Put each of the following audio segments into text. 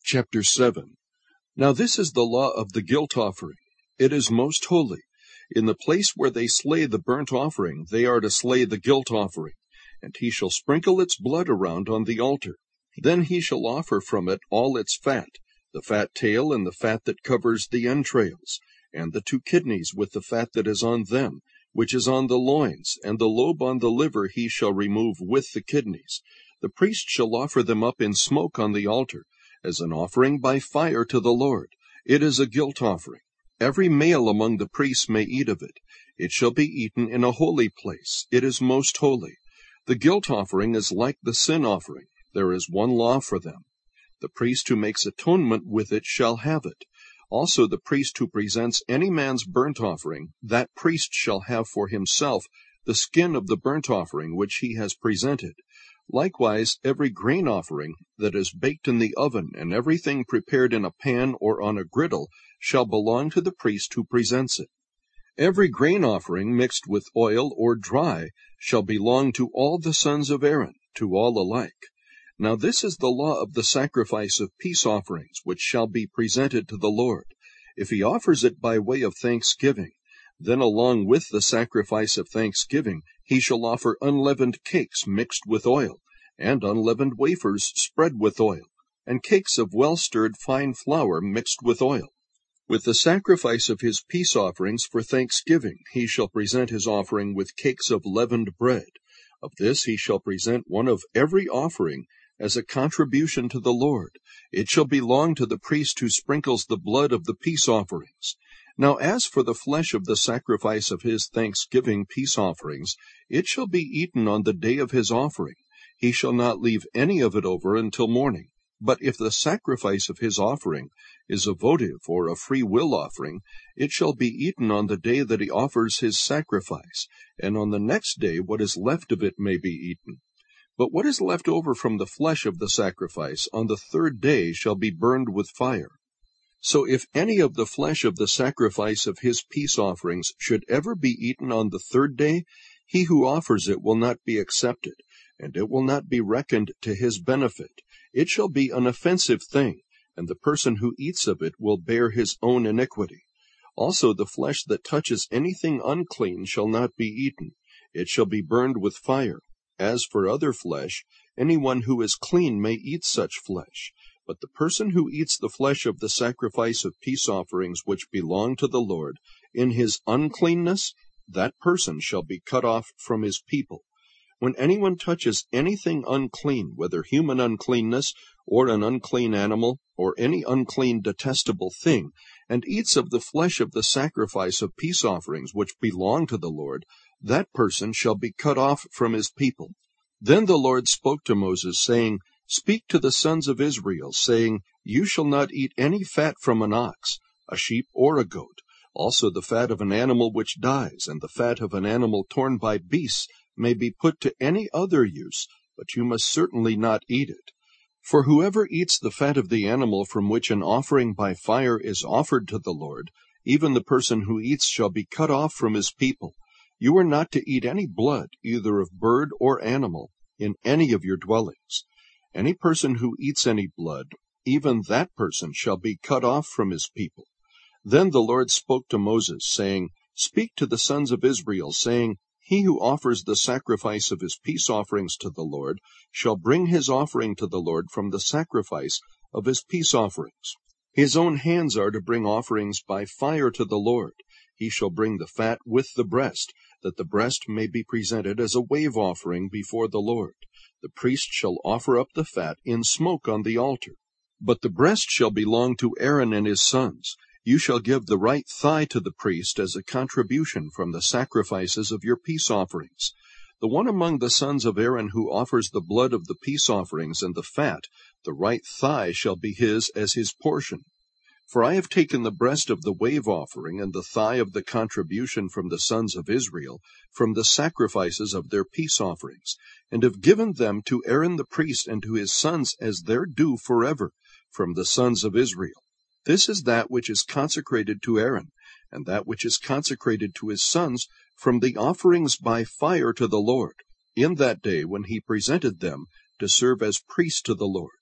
Chapter 7. Now this is the law of the guilt offering. It is most holy. In the place where they slay the burnt offering, they are to slay the guilt offering, and he shall sprinkle its blood around on the altar. Then he shall offer from it all its fat, the fat tail and the fat that covers the entrails, and the 2 kidneys with the fat that is on them, which is on the loins, and the lobe on the liver he shall remove with the kidneys. The priest shall offer them up in smoke on the altar, as an offering by fire to the Lord. It is a guilt offering. Every male among the priests may eat of it. It shall be eaten in a holy place. It is most holy. The guilt offering is like the sin offering. There is one law for them. The priest who makes atonement with it shall have it. Also the priest who presents any man's burnt offering, that priest shall have for himself the skin of the burnt offering which he has presented. Likewise, every grain offering that is baked in the oven and everything prepared in a pan or on a griddle shall belong to the priest who presents it. Every grain offering mixed with oil or dry shall belong to all the sons of Aaron, to all alike. Now this is the law of the sacrifice of peace offerings, which shall be presented to the Lord. If he offers it by way of thanksgiving, then along with the sacrifice of thanksgiving he shall offer unleavened cakes mixed with oil, and unleavened wafers spread with oil, and cakes of well-stirred fine flour mixed with oil. With the sacrifice of his peace offerings for thanksgiving he shall present his offering with cakes of leavened bread. Of this he shall present one of every offering as a contribution to the Lord. It shall belong to the priest who sprinkles the blood of the peace offerings. Now as for the flesh of the sacrifice of his thanksgiving peace offerings, it shall be eaten on the day of his offering. He shall not leave any of it over until morning. But if the sacrifice of his offering is a votive or a free will offering, it shall be eaten on the day that he offers his sacrifice, and on the next day what is left of it may be eaten. But what is left over from the flesh of the sacrifice on the 3rd day shall be burned with fire. So if any of the flesh of the sacrifice of his peace offerings should ever be eaten on the 3rd day, he who offers it will not be accepted, and it will not be reckoned to his benefit. It shall be an offensive thing, and the person who eats of it will bear his own iniquity. Also the flesh that touches anything unclean shall not be eaten. It shall be burned with fire. As for other flesh, anyone who is clean may eat such flesh. But the person who eats the flesh of the sacrifice of peace offerings which belong to the Lord, in his uncleanness, that person shall be cut off from his people. When anyone touches anything unclean, whether human uncleanness, or an unclean animal, or any unclean detestable thing, and eats of the flesh of the sacrifice of peace offerings which belong to the Lord, that person shall be cut off from his people. Then the Lord spoke to Moses, saying, Speak to the sons of Israel, saying, You shall not eat any fat from an ox, a sheep, or a goat. Also the fat of an animal which dies, and the fat of an animal torn by beasts may be put to any other use, but you must certainly not eat it. For whoever eats the fat of the animal from which an offering by fire is offered to the Lord, even the person who eats shall be cut off from his people. You are not to eat any blood, either of bird or animal, in any of your dwellings. Any person who eats any blood, even that person shall be cut off from his people. Then the Lord spoke to Moses, saying, Speak to the sons of Israel, saying, He who offers the sacrifice of his peace offerings to the Lord shall bring his offering to the Lord from the sacrifice of his peace offerings. His own hands are to bring offerings by fire to the Lord. He shall bring the fat with the breast, that the breast may be presented as a wave offering before the Lord. The priest shall offer up the fat in smoke on the altar. But the breast shall belong to Aaron and his sons. You shall give the right thigh to the priest as a contribution from the sacrifices of your peace offerings. The one among the sons of Aaron who offers the blood of the peace offerings and the fat, the right thigh shall be his as his portion. For I have taken the breast of the wave offering and the thigh of the contribution from the sons of Israel, from the sacrifices of their peace offerings, and have given them to Aaron the priest and to his sons as their due forever, from the sons of Israel. This is that which is consecrated to Aaron, and that which is consecrated to his sons from the offerings by fire to the Lord, in that day when he presented them to serve as priests to the Lord.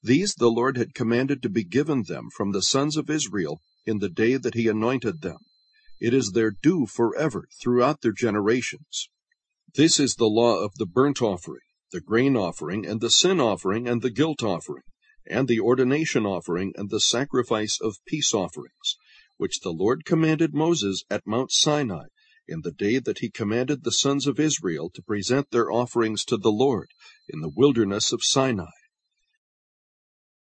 These the Lord had commanded to be given them from the sons of Israel in the day that he anointed them. It is their due forever throughout their generations. This is the law of the burnt offering, the grain offering, and the sin offering, and the guilt offering, and the ordination offering, and the sacrifice of peace offerings, which the Lord commanded Moses at Mount Sinai, in the day that he commanded the sons of Israel to present their offerings to the Lord in the wilderness of Sinai.